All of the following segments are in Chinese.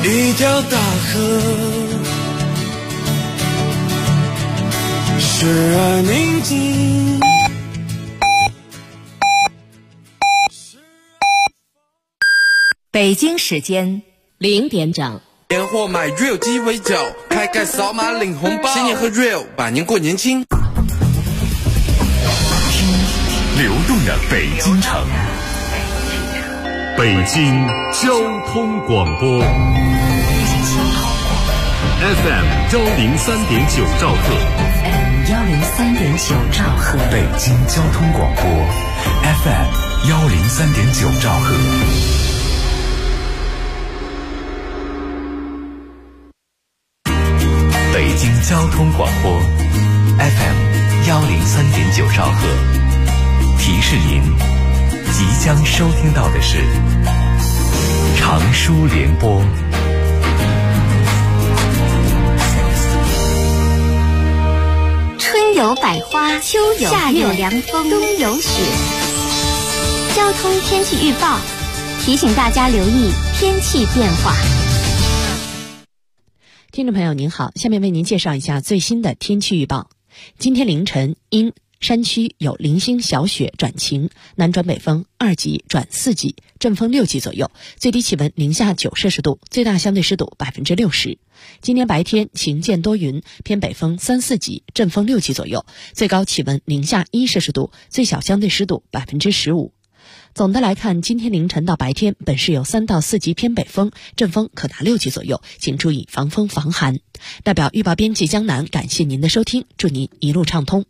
一条大河，时而宁静。 北京时间0点整。 年货买 real 鸡尾酒，开盖扫码领红包，新年喝 real， 百年过年轻。 流动的北京城，北京交通广播 FM 103.9兆赫， 103.9兆赫， 北京交通广播 FM 103.9兆赫。北京交通广播 FM 103.9兆赫，提示您即将收听到的是长舒联播。 春有百花，秋有夏有凉风，冬有雪。交通天气预报提醒大家留意天气变化。 听众朋友您好，下面为您介绍一下最新的天气预报。今天凌晨因山区有零星小雪转晴，南转北风2级转4级，阵风6级左右，最低气温零下9摄氏度，最大相对湿度60%。今天白天晴间多云，偏北风3、4级，阵风6级左右，最高气温零下1摄氏度，最小相对湿度15%。总的来看，今天凌晨到白天本市有3到4级偏北风，阵风可达6级左右，请注意防风防寒。代表预报编辑江南感谢您的收听，祝您一路畅通。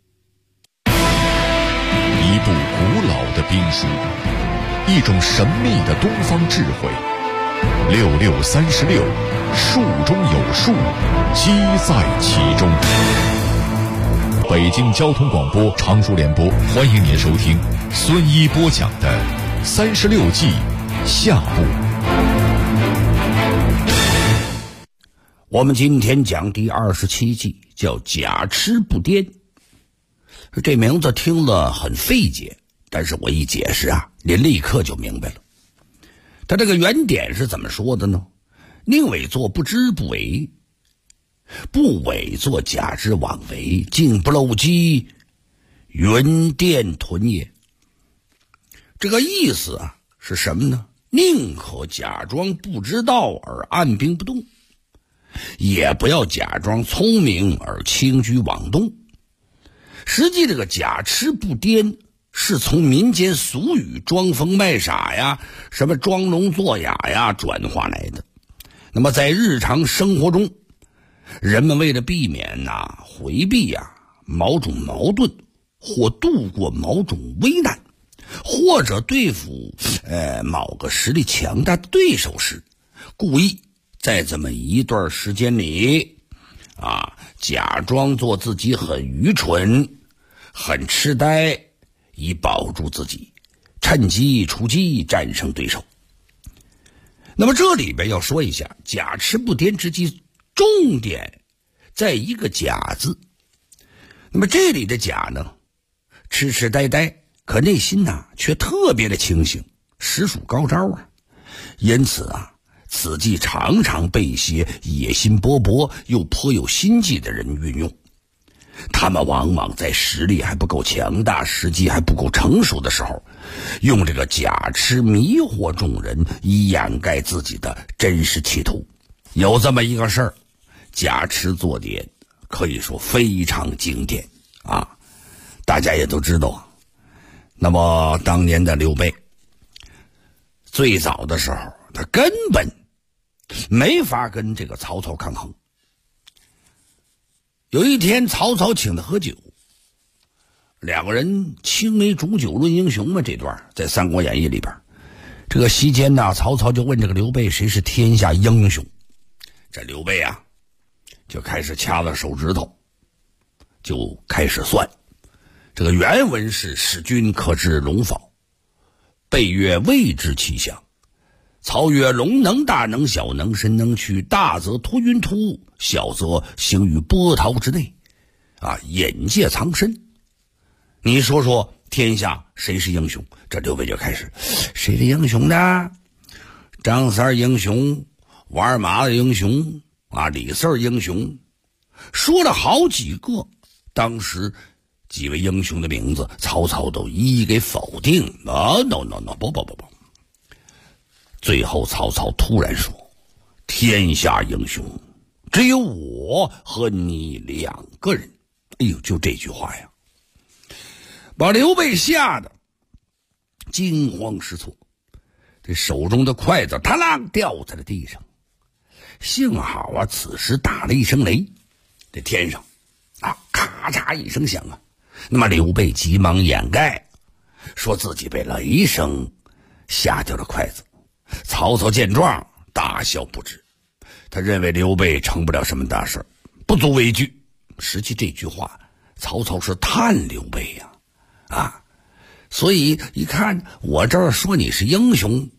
一部古老的兵书，一种神秘的东方智慧，6636，术中有术，机在其中。北京交通广播长舒联播，欢迎您收听孙一播讲的36计下部。 我们今天讲第27计，叫假痴不癫。这名字听了很费解，但是我一解释啊，您立刻就明白了。他这个原点是怎么说的呢？宁伪作不知不为，不伪作假之妄为，竟不漏机，云电屯也。这个意思啊是什么呢？宁可假装不知道而按兵不动，也不要假装聪明而轻举妄动。实际这个假痴不癫是从民间俗语装疯卖傻呀，什么装聋作哑呀转化来的。那么在日常生活中，人们为了避免回避某种矛盾，或度过某种危难，或者对付某个实力强大的对手时，故意在这么一段时间里假装做自己很愚蠢很痴呆，以保住自己，趁机出击战胜对手。那么这里边要说一下，假痴不癫之计重点在一个假字。那么这里的假呢，痴痴呆呆，可内心却特别的清醒，实属高招啊。因此此计常常被一些野心勃勃又颇有心计的人运用。他们往往在实力还不够强大，时机还不够成熟的时候，用这个假痴迷惑众人，以掩盖自己的真实企图。有这么一个事儿，假痴作癫，可以说非常经典大家也都知道。那么当年的刘备，最早的时候他根本没法跟这个曹操抗衡。有一天曹操请他喝酒，两个人青梅煮酒论英雄嘛，这段在《三国演义》里边。这个席间曹操就问这个刘备谁是天下英雄。这刘备就开始掐了手指头，就开始算。这个原文是使君可知龙否？备曰未知其详。曹曰龙能大能小，能伸能屈，大则突云突雾，小则行于波涛之内隐介藏身。你说说天下谁是英雄？这刘备就开始，谁是英雄呢？张三英雄， 玩马的英雄啊，李四英雄，说了好几个。当时几位英雄的名字，曹操都一一给否定。no， 不。最后曹操突然说：“天下英雄，只有我和你2个人。”哎呦，就这句话呀，把刘备吓得惊慌失措，这手中的筷子啪啷掉在了地上。幸好啊，此时打了一声雷，这天上啊咔嚓一声响啊。那么刘备急忙掩盖，说自己被雷声吓掉了筷子。曹操见状大笑不止，他认为刘备成不了什么大事，不足为惧。实际这句话曹操是探刘备呀，所以一看我这儿说你是英雄，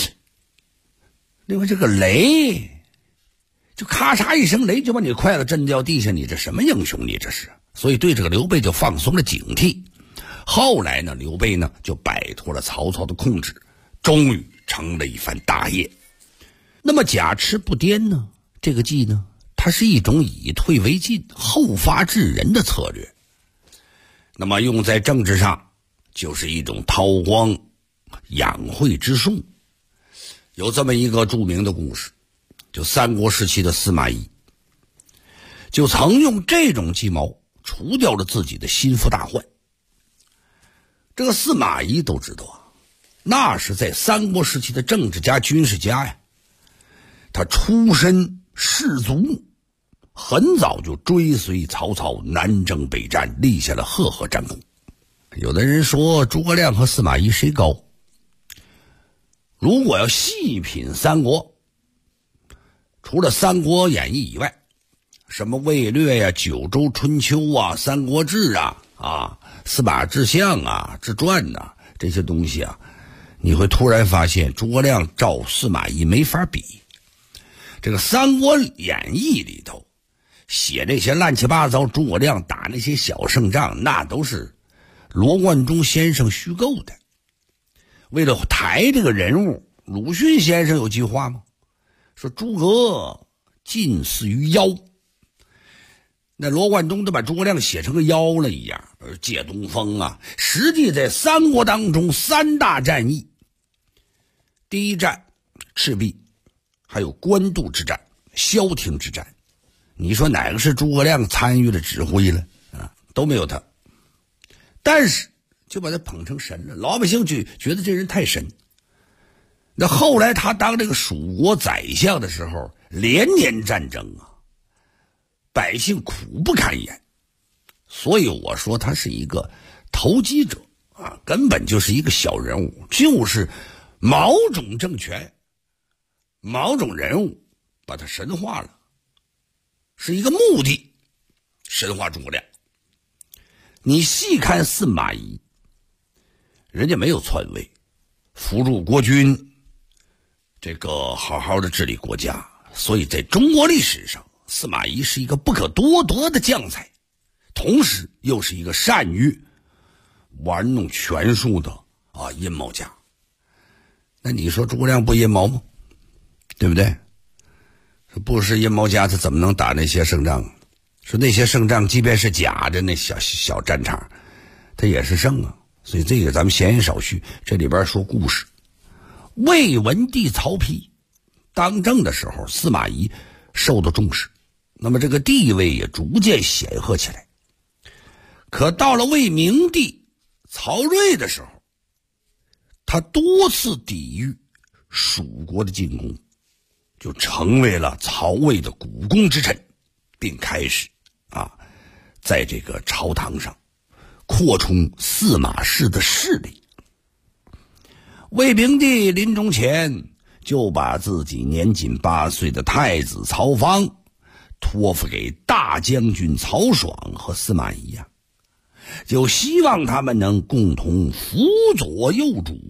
另外这个雷就咔嚓一声雷就把你筷子震掉地下，你这什么英雄你这是？所以对这个刘备就放松了警惕。后来呢，刘备呢就摆脱了曹操的控制，终于成了一番大业。那么假持不颠呢，这个计呢，它是一种以退为进、后发制人的策略。那么用在政治上，就是一种韬光养晦之术。有这么一个著名的故事，就三国时期的司马懿，就曾用这种计谋除掉了自己的心腹大患。这个司马懿都知道啊，那是在三国时期的政治家、军事家呀。他出身士族，很早就追随曹操南征北战，立下了赫赫战功。有的人说诸葛亮和司马懿谁高？如果要细品三国，除了《三国演义》以外，什么魏略呀、九州春秋啊、三国志啊、司马志向啊、志传啊，这些东西啊，你会突然发现诸葛亮照司马懿没法比。这个《三国演义》里头写这些乱七八糟诸葛亮打那些小胜仗，那都是罗贯中先生虚构的。为了抬这个人物，鲁迅先生有句话吗？说诸葛近似于妖。那罗贯中都把诸葛亮写成个妖了一样，借东风啊。实际在三国当中3大战役，第一战赤壁，还有官渡之战、萧亭之战，你说哪个是诸葛亮参与了指挥了啊？都没有他。但是就把他捧成神了，老百姓就觉得这人太神。那后来他当这个蜀国宰相的时候，连年战争啊，百姓苦不堪言。所以我说他是一个投机者啊，根本就是一个小人物，就是某种政权、某种人物把他神化了，是一个目的神化诸葛亮。你细看司马懿，人家没有篡位，扶助国君，这个好好的治理国家，所以在中国历史上，司马懿是一个不可多得的将才，同时又是一个善于玩弄权术的阴谋家。那你说诸葛亮不阴谋吗？对不对？不是阴谋家，他怎么能打那些胜仗？说那些胜仗即便是假的，那小战场他也是胜啊。所以这个咱们闲言少叙，这里边说故事。魏文帝曹丕当政的时候，司马懿受到重视，那么这个地位也逐渐显赫起来。可到了魏明帝曹睿的时候，他多次抵御蜀国的进攻，就成为了曹魏的股肱之臣，并开始在这个朝堂上扩充司马氏的势力。魏明帝临终前就把自己年仅8岁的太子曹芳托付给大将军曹爽和司马懿呀，就希望他们能共同辅佐幼主。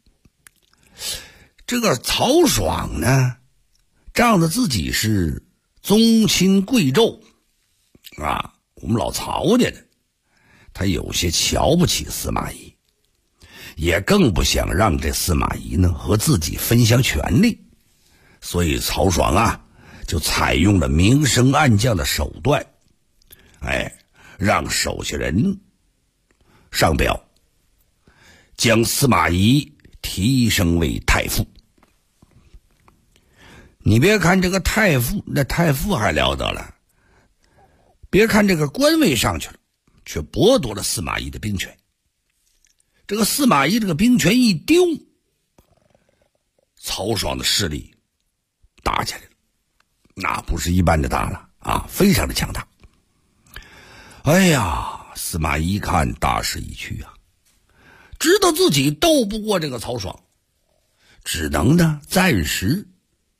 这个曹爽呢，仗着自己是宗亲贵胄我们老曹家的，他有些瞧不起司马懿，也更不想让这司马懿呢和自己分享权力， 所以曹爽啊就采用了明升暗降的手段，让手下人上表，将司马懿提升为太傅。你别看这个太傅，那太傅还了得了，别看这个官位上去了，却剥夺了司马懿的兵权。这个司马懿这个兵权一丢，曹爽的势力打起来了，那不是一般的大了啊，非常的强大。哎呀，司马懿一看大势已去啊，知道自己斗不过这个曹爽，只能呢暂时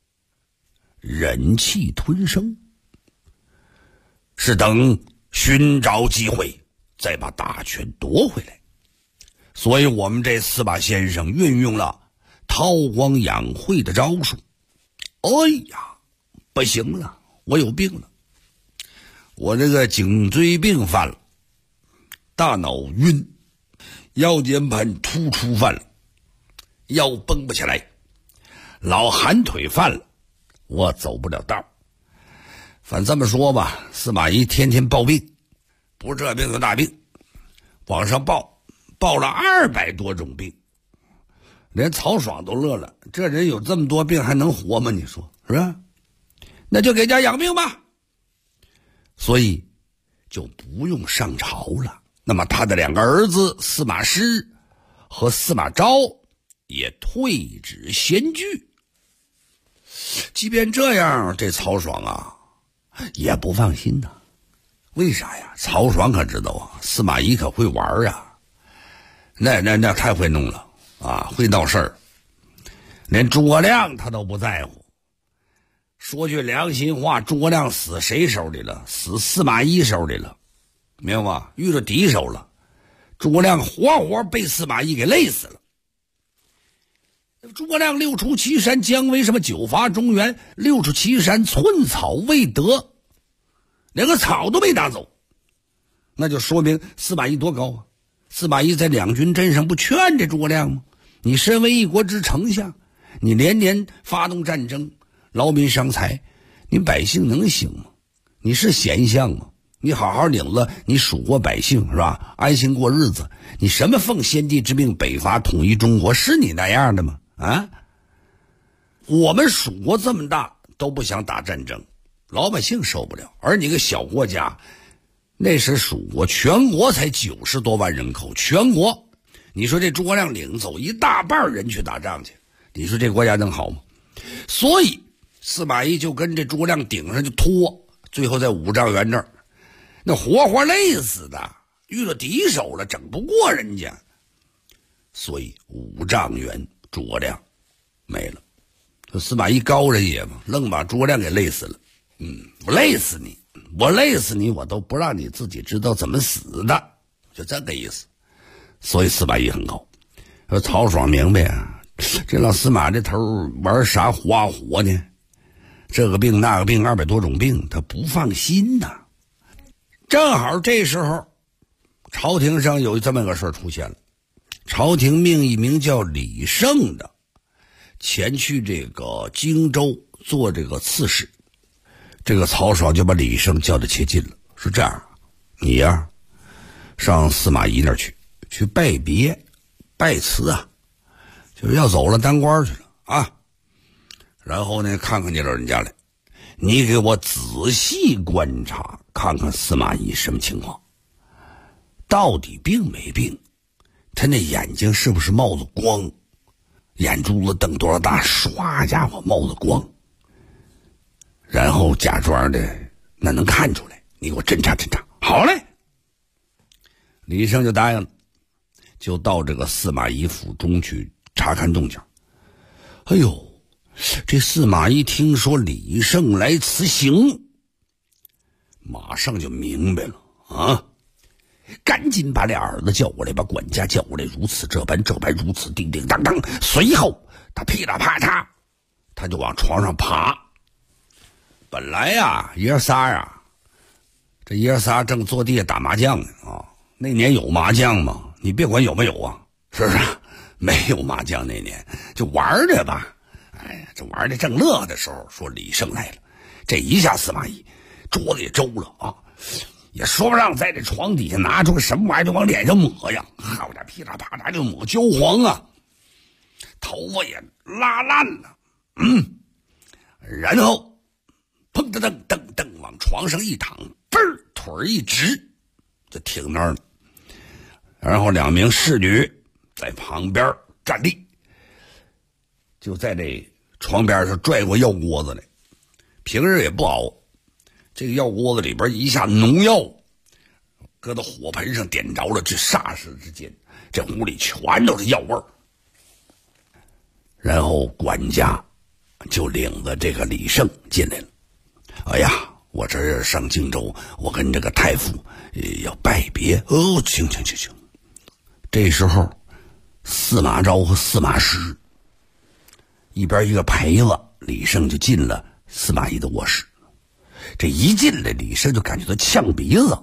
忍气吞声，是等寻找机会再把大权夺回来。所以我们这司马先生运用了韬光养晦的招数。哎呀，不行了，我有病了，我这个颈椎病犯了，大脑晕，腰间盘突出犯了，腰绷不起来，老寒腿犯了，我走不了道。反正这么说吧，司马懿天天报病，不是这病就那病，往上报了200多种病，连曹爽都乐了，这人有这么多病还能活吗？你说是吧？那就给家养病吧。所以就不用上朝了。那么他的2个儿子司马师和司马昭也退止闲居。即便这样，这曹爽啊也不放心呐。为啥呀？曹爽可知道啊，司马懿可会玩啊，那太会弄了啊，会闹事儿，连诸葛亮他都不在乎。说句良心话，诸葛亮死谁手里了？死司马懿手里了，明白吗？遇着敌手了，诸葛亮活活被司马懿给累死了。诸葛亮6出祁山，姜维什么9伐中原，6出祁山寸草未得，连个草都没打走，那就说明司马懿多高啊！司马懿在两军阵上不劝这诸葛亮吗？你身为一国之丞相，你连年发动战争，劳民伤财，你百姓能行吗？你是贤相吗？你好好领了你蜀国百姓是吧，安心过日子，你什么奉先帝之命北伐统一中国，是你那样的吗？啊，我们蜀国这么大都不想打战争，老百姓受不了，而你个小国家，那时蜀国全国才90多万人口，全国你说这诸葛亮领走一大半人去打仗去，你说这国家能好吗？所以司马懿就跟这诸葛亮顶上就拖，最后在5丈原这儿那活活累死的，遇到敌手了整不过人家，所以5丈原诸葛亮没了。司马懿高人也嘛，愣把诸葛亮给累死了。我累死你，我累死你，我都不让你自己知道怎么死的，就这个意思。所以司马懿很高。曹爽明白啊，这老司马这头玩啥花活呢？这个病那个病200多种病，他不放心呐。正好这时候朝廷上有这么个事出现了，朝廷命一名叫李胜的前去这个荆州做这个刺史。这个曹爽就把李胜叫到切近了，说这样，你呀上司马懿那儿去拜别拜辞啊，就是要走了当官去了啊。然后呢，看看你老人家来，你给我仔细观察，看看司马懿什么情况，到底病没病，他那眼睛是不是冒着光，眼珠子瞪多少大，唰家伙冒着光，然后假装的那能看出来，你给我侦查侦查。好嘞，李胜就答应了，就到这个司马懿府中去查看动静。哎呦，这司马懿听说李胜来辞行，马上就明白了啊，赶紧把俩儿子叫过来，把管家叫过来，如此这般如此叮叮当当。随后他噼里啪嚓，他就往床上爬。本来呀，爷仨呀，这爷仨正坐地下打麻将呢啊。那年有麻将吗？你别管有没有啊，是不是？没有麻将那年就玩着吧。 这玩的正乐的时候，说李胜来了，这一下司马懿桌子也周了啊，也说不上在这床底下拿出个什么玩意儿就往脸上抹呀，好家伙，噼里啪啦就抹焦黄啊，头发也拉烂了，然后砰噔噔噔噔往床上一躺，嘣儿腿一直就挺那儿了。然后2名侍女在旁边站立，就在这床边上拽过药锅子来。平日也不熬，这个药锅子里边一下农药搁到火盆上点着了，这霎时之间这屋里全都是药味儿。然后管家就领着这个李胜进来了。哎呀，我这上荆州，我跟这个太傅要拜别。哦，行。这时候司马昭和司马师一边一个陪子，李胜就进了司马懿的卧室。这一进来，李胜就感觉到呛鼻子。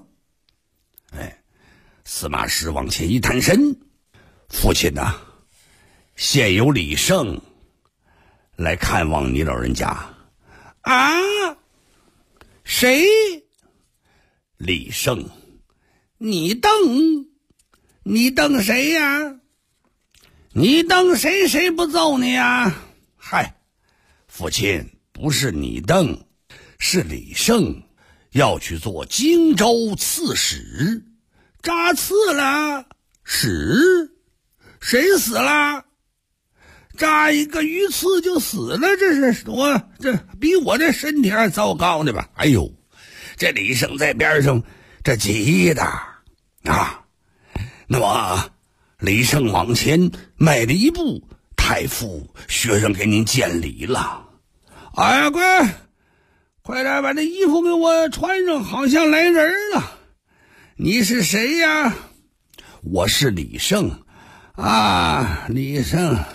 司马师往前一探身，父亲呐，现有李胜来看望你老人家。啊？谁？李胜。你瞪谁呀？你瞪谁，谁不揍你呀？嗨，父亲，不是你瞪，是李胜要去做荆州刺史，扎刺了。史？谁死了？扎一个鱼刺就死了，这是这比我这身体还糟糕的吧？哎呦，这李胜在边上这急的啊。那么李胜往前迈了一步，太傅学生给您见礼了。哎呀，快点把这衣服给我穿上，好像来人了。你是谁呀？我是李胜啊。李胜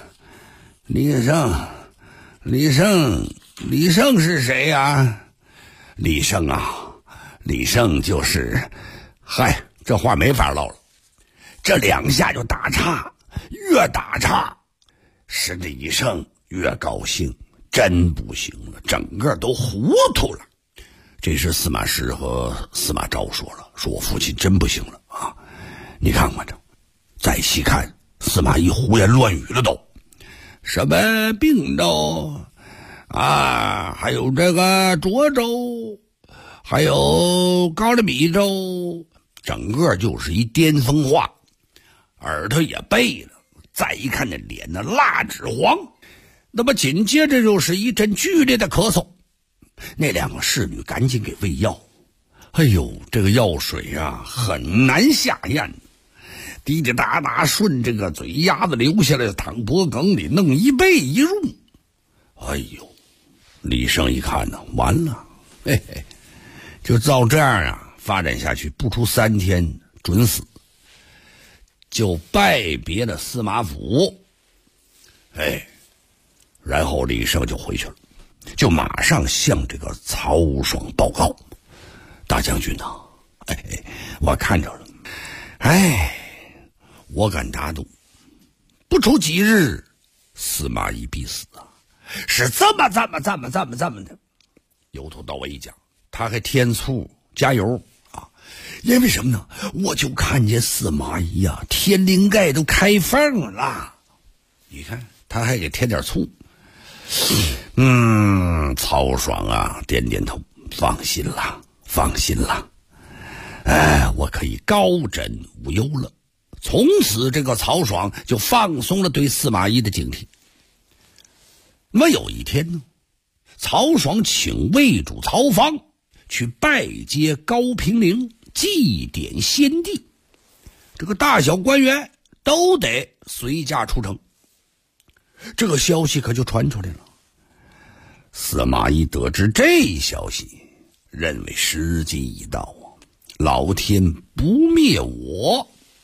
是谁呀？李胜啊，李胜就是，嗨，这话没法唠了。这2下就打岔，越打岔使李胜越高兴，真不行了，整个都糊涂了。这时司马师和司马昭说了，说我父亲真不行了啊！你看看这，再细看，司马懿胡言乱语了都，什么并州啊，还有这个涿州，还有高丽米州，整个就是一颠风话。耳朵也背了，再一看那脸那蜡纸黄，那么紧接着就是一阵剧烈的咳嗽。那2个侍女赶紧给喂药。哎呦，这个药水啊很难下咽，滴滴答答顺这个嘴丫子流下来，淌脖梗里，弄一背一入。哎呦，李胜一看呢，完了，嘿嘿，就照这样啊发展下去，不出3天准死。就拜别了司马府，然后李胜就回去了，就马上向这个曹爽报告：大将军呐，我看着了，我敢打赌，不出几日，司马懿必死啊！是这么的，由头到尾一讲，他还添醋加油。因为什么呢？我就看见司马懿呀，天灵盖都开缝了。你看，他还给添点醋。曹爽啊，点点头，放心了。我可以高枕无忧了。从此，这个曹爽就放松了对司马懿的警惕。那么有一天呢，曹爽请魏主曹芳去拜接高平陵，祭奠先帝，这个大小官员都得随驾出城。这个消息可就传出来了。司马懿得知这消息，认为时机已到啊，老天不灭我。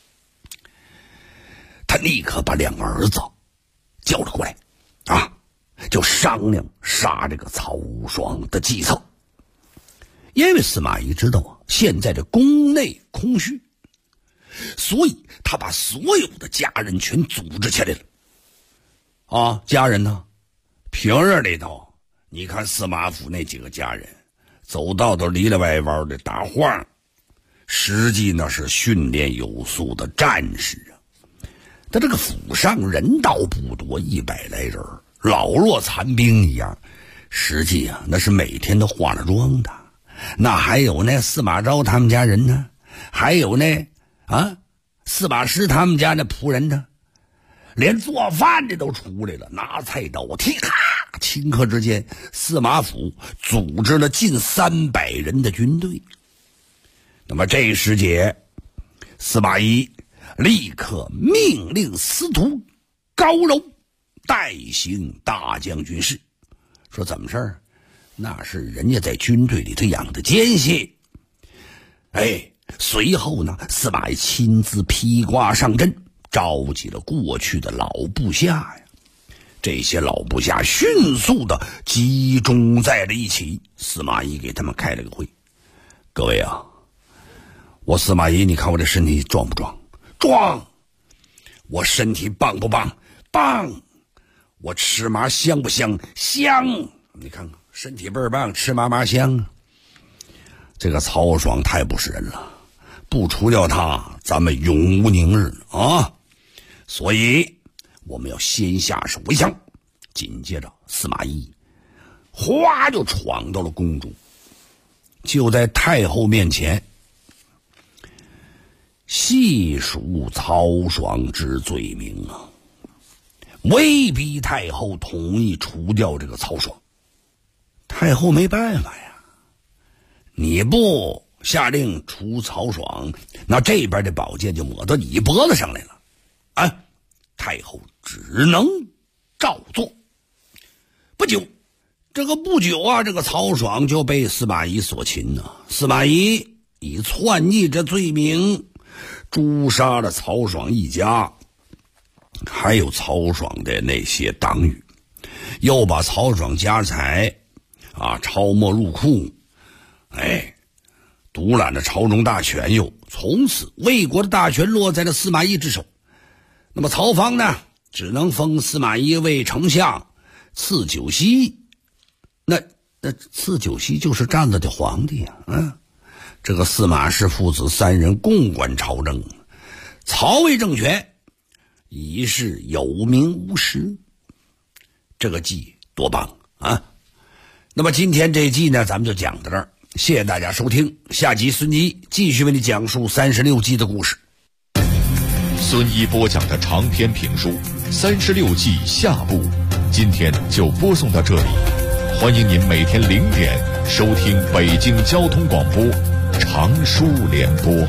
他立刻把2个儿子叫了过来啊，就商量杀这个曹爽的计策。因为司马懿知道啊，现在这宫内空虚，所以他把所有的家人全组织起来了。家人呢， 平日里头，你看司马府那几个家人走道都里里外外的打晃，实际那是训练有素的战士啊。他这个府上人倒不多，100来人，老弱残兵一样，实际啊那是每天都化了妆的。那还有那司马昭他们家人呢，还有那司马师他们家那仆人呢，连做饭的都出来了，拿菜刀踢咔，顷刻之间司马府组织了近300人的军队。那么这时节，司马懿立刻命令司徒高柔代行大将军事，说怎么事儿？那是人家在军队里头养的奸细。随后呢，司马懿亲自披挂上阵，召集了过去的老部下呀。这些老部下迅速的集中在了一起，司马懿给他们开了个会。各位啊，我司马懿，你看我这身体壮不壮？壮。我身体棒不棒？棒。我吃麻香不香？香。你看看身体倍儿棒，吃麻香啊。这个曹爽太不是人了，不除掉他，咱们永无宁日啊！所以我们要先下手为强。紧接着司马懿哗就闯到了宫中，就在太后面前细数曹爽之罪名啊，威逼太后同意除掉这个曹爽。太后没办法呀，你不下令除曹爽，那这边的宝剑就抹到你脖子上来了啊！太后只能照做。不久这个曹爽就被司马懿所擒呢。司马懿以篡逆这罪名诛杀了曹爽一家，还有曹爽的那些党羽，又把曹爽家财抄没入库，独揽了朝中大权，又从此魏国的大权落在了司马懿之手。那么曹芳呢，只能封司马懿为丞相，赐九锡。那赐九锡就是站着的皇帝啊。这个司马氏父子3人共管朝政，曹魏政权已是有名无实。这个计多棒啊！那么今天这一季呢，咱们就讲到这儿，谢谢大家收听。下集孙一继续为你讲述36计的故事。 孙一播讲的长篇评书《36计》下部，今天就播送到这里。欢迎您每天0点收听北京交通广播长书联播。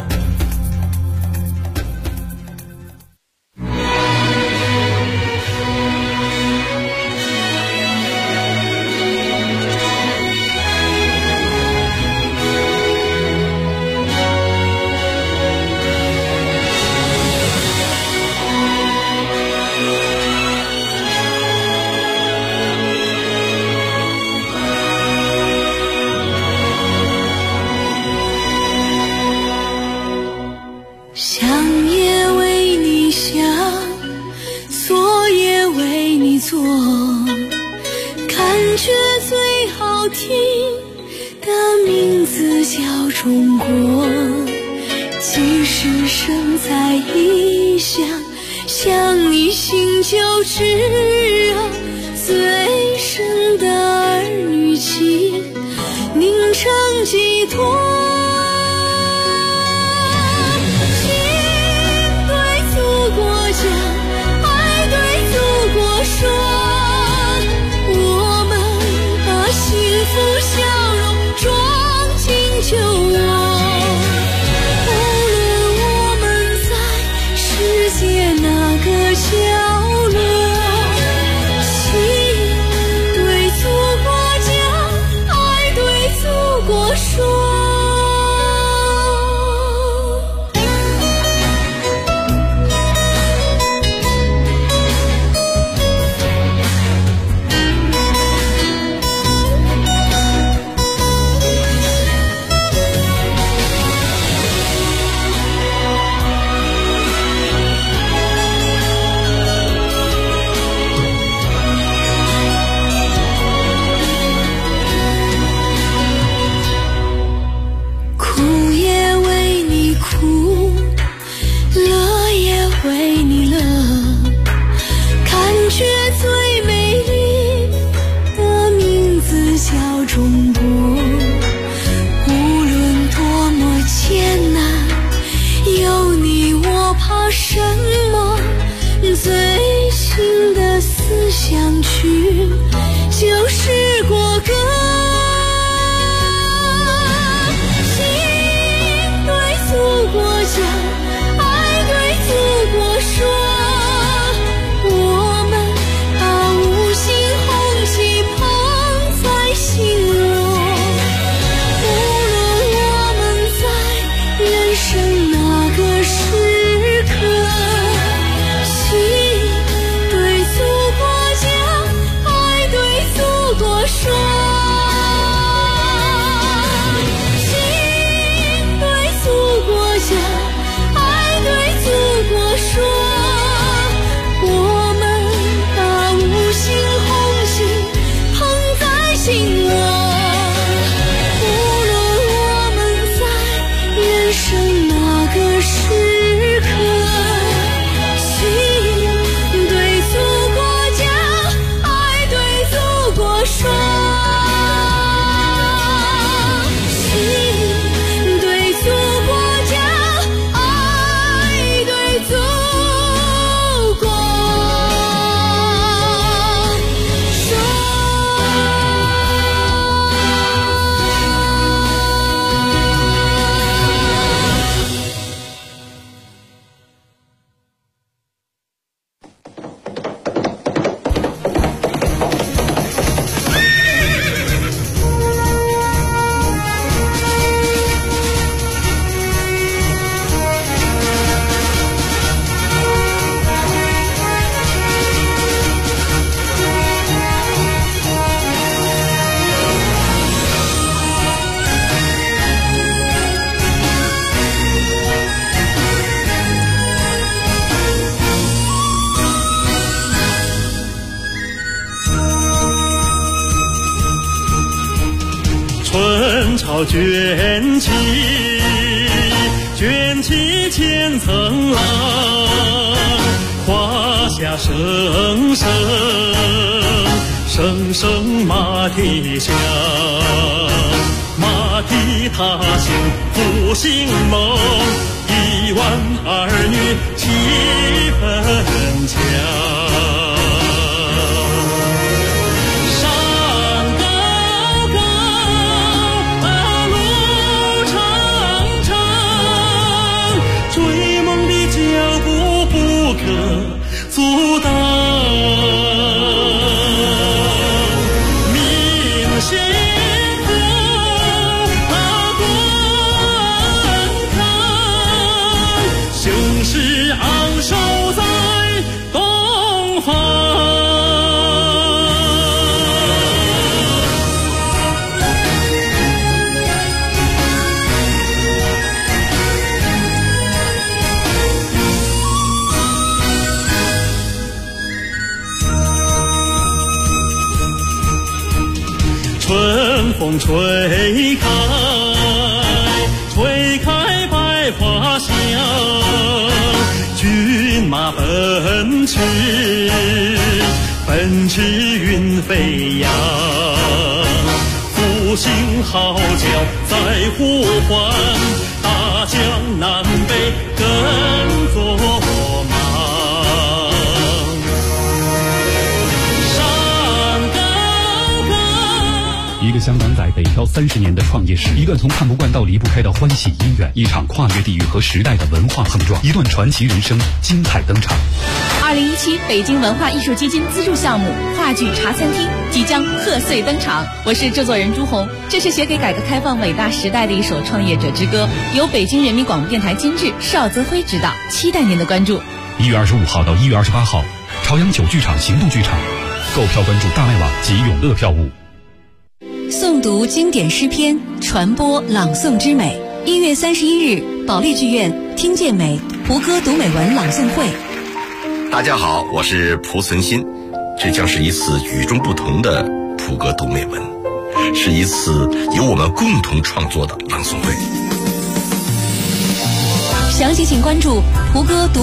中国，即使身在异乡，想你心就知啊，最深的儿女情凝成寄托。 春潮卷起千层浪，华夏声声马蹄响，马蹄踏响复兴梦，1万儿女气氛强。阻挡明星和观看，雄狮昂首在东方。春风吹开百花香，骏马奔驰云飞扬，复兴号角在呼唤，大江南北跟作忙。 一个香港仔北漂30年的创业史，一段从看不惯到离不开的欢喜姻缘，一场跨越地域和时代的文化碰撞，一段传奇人生精彩登场。 2017北京文化艺术基金资助项目话剧茶餐厅即将贺岁登场，我是制作人朱红。这是写给改革开放伟大时代的一首创业者之歌，由北京人民广播电台监制，邵泽辉执导，期待您的关注。 1月25号到1月28号，朝阳9剧场行动剧场，购票关注大麦网及永乐票务。 诵读经典诗篇，传播朗诵之美。1月31日，保利剧院听见美胡歌读美文朗诵会。 大家好，我是蒲存昕，这将是一次与众不同的蒲歌读美文，是一次由我们共同创作的朗诵会。 详细请关注胡歌读